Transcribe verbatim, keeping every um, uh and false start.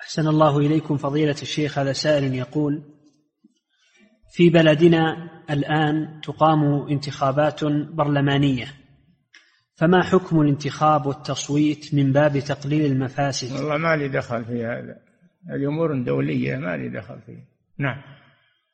أحسن الله إليكم فضيلة الشيخ. هذا سائل يقول: في بلدنا الآن تقام انتخابات برلمانية، فما حكم الانتخاب والتصويت من باب تقليل المفاسد؟ والله ما لي دخل في هذا، الأمور دولية ما لي دخل فيها. نعم.